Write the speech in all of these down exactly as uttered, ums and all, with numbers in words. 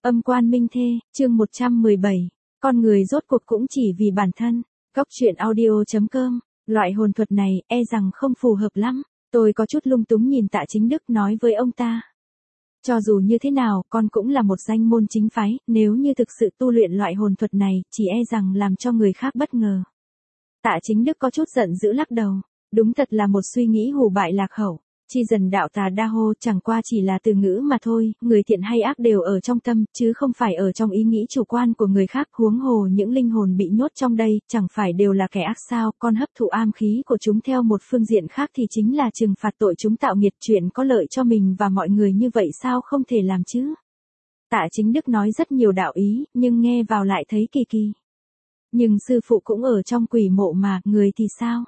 Âm quan minh thê, chương một trăm mười bảy. Con người rốt cuộc cũng chỉ vì bản thân. Góc truyện audio chấm com. Loại hồn thuật này, e rằng không phù hợp lắm. Tôi có chút lung túng nhìn Tạ Chính Đức nói với ông ta. Cho dù như thế nào, con cũng là một danh môn chính phái, nếu như thực sự tu luyện loại hồn thuật này, chỉ e rằng làm cho người khác bất ngờ. Tạ Chính Đức có chút giận dữ lắc đầu. Đúng thật là một suy nghĩ hù bại lạc hậu. Chi dần đạo tà đa hô chẳng qua chỉ là từ ngữ mà thôi, người thiện hay ác đều ở trong tâm, chứ không phải ở trong ý nghĩ chủ quan của người khác. Huống hồ những linh hồn bị nhốt trong đây, chẳng phải đều là kẻ ác sao, con hấp thụ am khí của chúng theo một phương diện khác thì chính là trừng phạt tội chúng tạo nghiệt, chuyện có lợi cho mình và mọi người như vậy sao không thể làm chứ. Tạ Chính Đức nói rất nhiều đạo ý, nhưng nghe vào lại thấy kỳ kỳ. Nhưng sư phụ cũng ở trong quỷ mộ mà, người thì sao?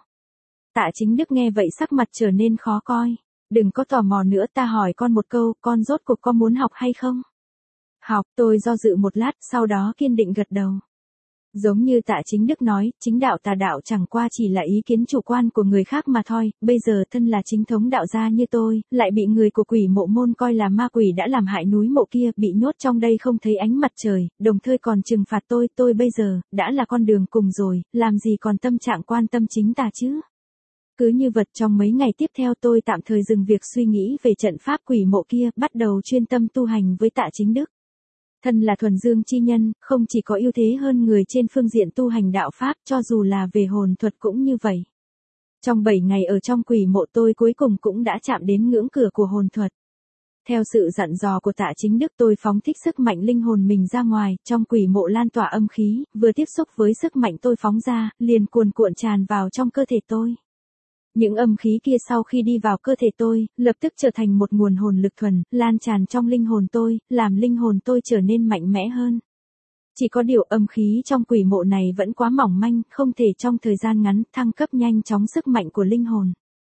Tạ Chính Đức nghe vậy sắc mặt trở nên khó coi. Đừng có tò mò nữa, ta hỏi con một câu, con rốt cuộc có muốn học hay không? Học, tôi do dự một lát, sau đó kiên định gật đầu. Giống như Tạ Chính Đức nói, chính đạo tà đạo chẳng qua chỉ là ý kiến chủ quan của người khác mà thôi, bây giờ thân là chính thống đạo gia như tôi, lại bị người của quỷ mộ môn coi là ma quỷ đã làm hại núi mộ kia, bị nhốt trong đây không thấy ánh mặt trời, đồng thời còn trừng phạt tôi, tôi bây giờ, đã là con đường cùng rồi, làm gì còn tâm trạng quan tâm chính tà chứ? Cứ như vật trong mấy ngày tiếp theo tôi tạm thời dừng việc suy nghĩ về trận pháp quỷ mộ kia, bắt đầu chuyên tâm tu hành với Tạ Chính Đức. Thân là thuần dương chi nhân, không chỉ có ưu thế hơn người trên phương diện tu hành đạo pháp, cho dù là về hồn thuật cũng như vậy. Trong bảy ngày ở trong quỷ mộ tôi cuối cùng cũng đã chạm đến ngưỡng cửa của hồn thuật. Theo sự dặn dò của Tạ Chính Đức tôi phóng thích sức mạnh linh hồn mình ra ngoài, trong quỷ mộ lan tỏa âm khí, vừa tiếp xúc với sức mạnh tôi phóng ra, liền cuồn cuộn tràn vào trong cơ thể tôi. Những âm khí kia sau khi đi vào cơ thể tôi, lập tức trở thành một nguồn hồn lực thuần, lan tràn trong linh hồn tôi, làm linh hồn tôi trở nên mạnh mẽ hơn. Chỉ có điều âm khí trong quỷ mộ này vẫn quá mỏng manh, không thể trong thời gian ngắn thăng cấp nhanh chóng sức mạnh của linh hồn.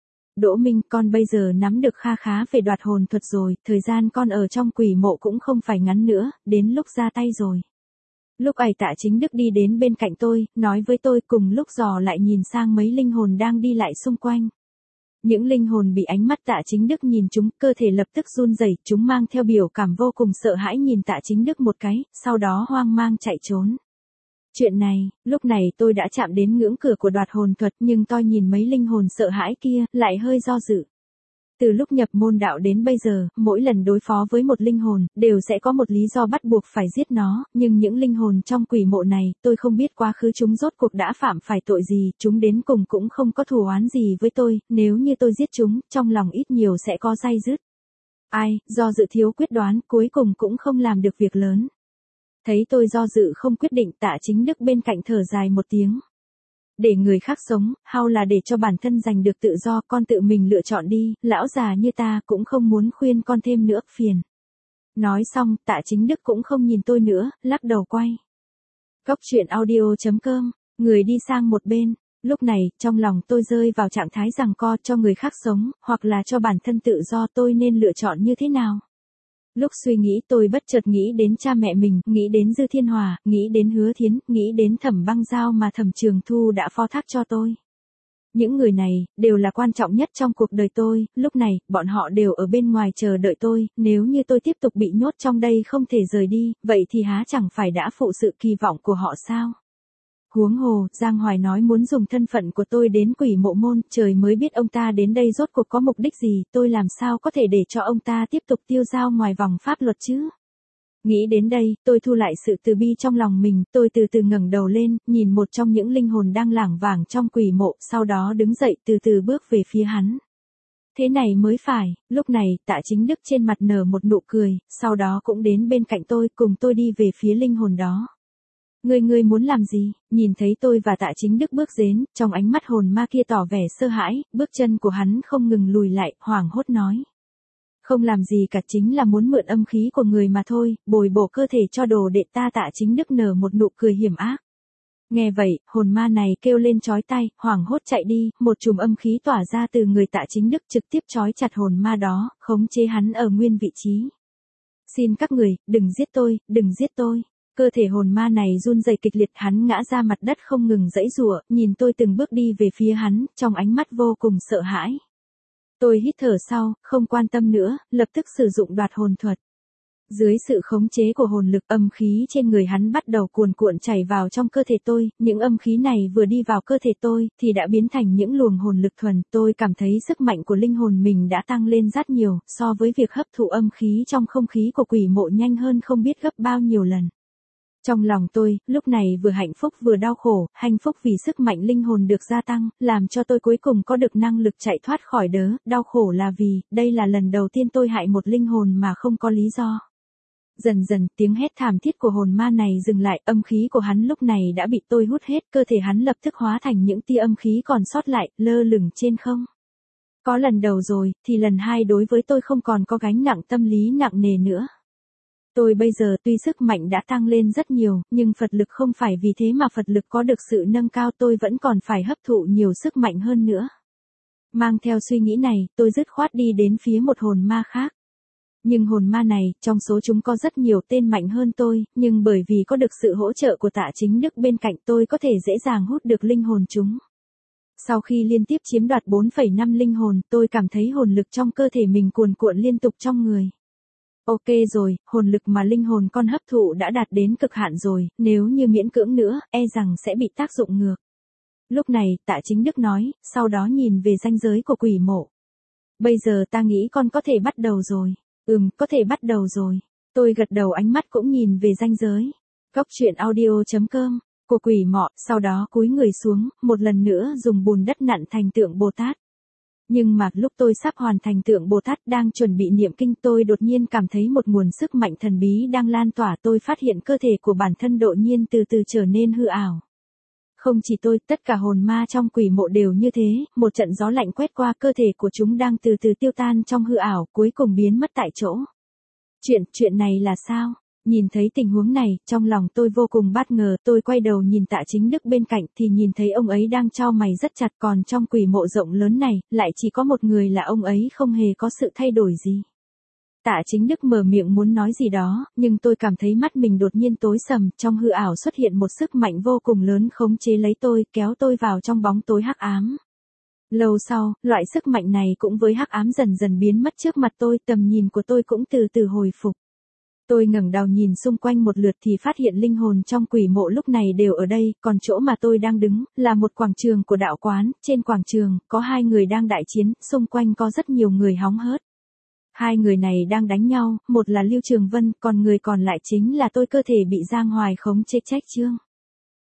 Đỗ Minh, con bây giờ nắm được kha khá về đoạt hồn thuật rồi, thời gian con ở trong quỷ mộ cũng không phải ngắn nữa, đến lúc ra tay rồi. Lúc ấy Tạ Chính Đức đi đến bên cạnh tôi, nói với tôi, cùng lúc dò lại nhìn sang mấy linh hồn đang đi lại xung quanh. Những linh hồn bị ánh mắt Tạ Chính Đức nhìn chúng, cơ thể lập tức run rẩy, chúng mang theo biểu cảm vô cùng sợ hãi nhìn Tạ Chính Đức một cái, sau đó hoang mang chạy trốn. Chuyện này, lúc này tôi đã chạm đến ngưỡng cửa của đoạt hồn thuật, nhưng tôi nhìn mấy linh hồn sợ hãi kia, lại hơi do dự. Từ lúc nhập môn đạo đến bây giờ, mỗi lần đối phó với một linh hồn, đều sẽ có một lý do bắt buộc phải giết nó, nhưng những linh hồn trong quỷ mộ này, tôi không biết quá khứ chúng rốt cuộc đã phạm phải tội gì, chúng đến cùng cũng không có thù oán gì với tôi, nếu như tôi giết chúng, trong lòng ít nhiều sẽ có day dứt. Ai, do dự thiếu quyết đoán, cuối cùng cũng không làm được việc lớn. Thấy tôi do dự không quyết định, Tạ Chính Đức bên cạnh thở dài một tiếng. Để người khác sống, hay là để cho bản thân giành được tự do, con tự mình lựa chọn đi, lão già như ta cũng không muốn khuyên con thêm nữa, phiền. Nói xong, Tạ Chính Đức cũng không nhìn tôi nữa, lắc đầu quay. Góc truyện audio chấm com, người đi sang một bên, lúc này, trong lòng tôi rơi vào trạng thái giằng co, cho người khác sống, hoặc là cho bản thân tự do, tôi nên lựa chọn như thế nào? Lúc suy nghĩ tôi bất chợt nghĩ đến cha mẹ mình, nghĩ đến Dư Thiên Hòa, nghĩ đến Hứa Thiến, nghĩ đến Thẩm Băng Giao mà Thẩm Trường Thu đã phó thác cho tôi. Những người này, đều là quan trọng nhất trong cuộc đời tôi, lúc này, bọn họ đều ở bên ngoài chờ đợi tôi, nếu như tôi tiếp tục bị nhốt trong đây không thể rời đi, vậy thì há chẳng phải đã phụ sự kỳ vọng của họ sao? Huống hồ, Giang Hoài nói muốn dùng thân phận của tôi đến quỷ mộ môn, trời mới biết ông ta đến đây rốt cuộc có mục đích gì, tôi làm sao có thể để cho ông ta tiếp tục tiêu dao ngoài vòng pháp luật chứ? Nghĩ đến đây, tôi thu lại sự từ bi trong lòng mình, tôi từ từ ngẩng đầu lên, nhìn một trong những linh hồn đang lảng vảng trong quỷ mộ, sau đó đứng dậy từ từ bước về phía hắn. Thế này mới phải, lúc này, Tạ Chính Đức trên mặt nở một nụ cười, sau đó cũng đến bên cạnh tôi, cùng tôi đi về phía linh hồn đó. Ngươi ngươi muốn làm gì? Nhìn thấy tôi và Tạ Chính Đức bước đến, trong ánh mắt hồn ma kia tỏ vẻ sợ hãi, bước chân của hắn không ngừng lùi lại, hoảng hốt nói. Không làm gì cả, chính là muốn mượn âm khí của người mà thôi, bồi bổ cơ thể cho đồ đệ ta. Tạ Chính Đức nở một nụ cười hiểm ác. Nghe vậy, hồn ma này kêu lên chói tai, hoảng hốt chạy đi, một chùm âm khí tỏa ra từ người Tạ Chính Đức trực tiếp trói chặt hồn ma đó, khống chế hắn ở nguyên vị trí. Xin các người, đừng giết tôi, đừng giết tôi. Cơ thể hồn ma này run rẩy kịch liệt, hắn ngã ra mặt đất không ngừng giãy giụa, nhìn tôi từng bước đi về phía hắn, trong ánh mắt vô cùng sợ hãi. Tôi hít thở sau, không quan tâm nữa, lập tức sử dụng đoạt hồn thuật. Dưới sự khống chế của hồn lực, âm khí trên người hắn bắt đầu cuồn cuộn chảy vào trong cơ thể tôi, những âm khí này vừa đi vào cơ thể tôi, thì đã biến thành những luồng hồn lực thuần, tôi cảm thấy sức mạnh của linh hồn mình đã tăng lên rất nhiều, so với việc hấp thụ âm khí trong không khí của quỷ mộ nhanh hơn không biết gấp bao nhiêu lần. Trong lòng tôi, lúc này vừa hạnh phúc vừa đau khổ, hạnh phúc vì sức mạnh linh hồn được gia tăng, làm cho tôi cuối cùng có được năng lực chạy thoát khỏi đớ, đau khổ là vì, đây là lần đầu tiên tôi hại một linh hồn mà không có lý do. Dần dần, tiếng hét thảm thiết của hồn ma này dừng lại, âm khí của hắn lúc này đã bị tôi hút hết, cơ thể hắn lập tức hóa thành những tia âm khí còn sót lại, lơ lửng trên không. Có lần đầu rồi, thì lần hai đối với tôi không còn có gánh nặng tâm lý nặng nề nữa. Tôi bây giờ tuy sức mạnh đã tăng lên rất nhiều, nhưng Phật lực không phải vì thế mà Phật lực có được sự nâng cao, tôi vẫn còn phải hấp thụ nhiều sức mạnh hơn nữa. Mang theo suy nghĩ này, tôi dứt khoát đi đến phía một hồn ma khác. Nhưng hồn ma này, trong số chúng có rất nhiều tên mạnh hơn tôi, nhưng bởi vì có được sự hỗ trợ của Tạ Chính Đức bên cạnh tôi có thể dễ dàng hút được linh hồn chúng. Sau khi liên tiếp chiếm đoạt bốn phẩy năm linh hồn, tôi cảm thấy hồn lực trong cơ thể mình cuồn cuộn liên tục trong người. Ok rồi, hồn lực mà linh hồn con hấp thụ đã đạt đến cực hạn rồi, nếu như miễn cưỡng nữa, e rằng sẽ bị tác dụng ngược. Lúc này, Tạ Chính Đức nói, sau đó nhìn về ranh giới của quỷ mộ. Bây giờ ta nghĩ con có thể bắt đầu rồi. Ừm, có thể bắt đầu rồi. Tôi gật đầu, ánh mắt cũng nhìn về ranh giới. Góc truyện audio chấm com, của quỷ mọ, sau đó cúi người xuống, một lần nữa dùng bùn đất nặn thành tượng Bồ Tát. Nhưng mà lúc tôi sắp hoàn thành tượng Bồ Tát đang chuẩn bị niệm kinh, tôi đột nhiên cảm thấy một nguồn sức mạnh thần bí đang lan tỏa, tôi phát hiện cơ thể của bản thân đột nhiên từ từ trở nên hư ảo. Không chỉ tôi, tất cả hồn ma trong quỷ mộ đều như thế, một trận gió lạnh quét qua, cơ thể của chúng đang từ từ tiêu tan trong hư ảo, cuối cùng biến mất tại chỗ. Chuyện, chuyện này là sao? Nhìn thấy tình huống này, trong lòng tôi vô cùng bất ngờ, tôi quay đầu nhìn Tạ Chính Đức bên cạnh thì nhìn thấy ông ấy đang chau mày rất chặt, còn trong quỷ mộ rộng lớn này, lại chỉ có một người là ông ấy, không hề có sự thay đổi gì. Tạ Chính Đức mở miệng muốn nói gì đó, nhưng tôi cảm thấy mắt mình đột nhiên tối sầm, trong hư ảo xuất hiện một sức mạnh vô cùng lớn khống chế lấy tôi, kéo tôi vào trong bóng tối hắc ám. Lâu sau, loại sức mạnh này cũng với hắc ám dần dần biến mất trước mặt tôi, tầm nhìn của tôi cũng từ từ hồi phục. Tôi ngẩng đầu nhìn xung quanh một lượt thì phát hiện linh hồn trong quỷ mộ lúc này đều ở đây, còn chỗ mà tôi đang đứng, là một quảng trường của đạo quán, trên quảng trường, có hai người đang đại chiến, xung quanh có rất nhiều người hóng hớt. Hai người này đang đánh nhau, một là Lưu Trường Vân, còn người còn lại chính là tôi, cơ thể bị Giang Hoài khống chế trách trương.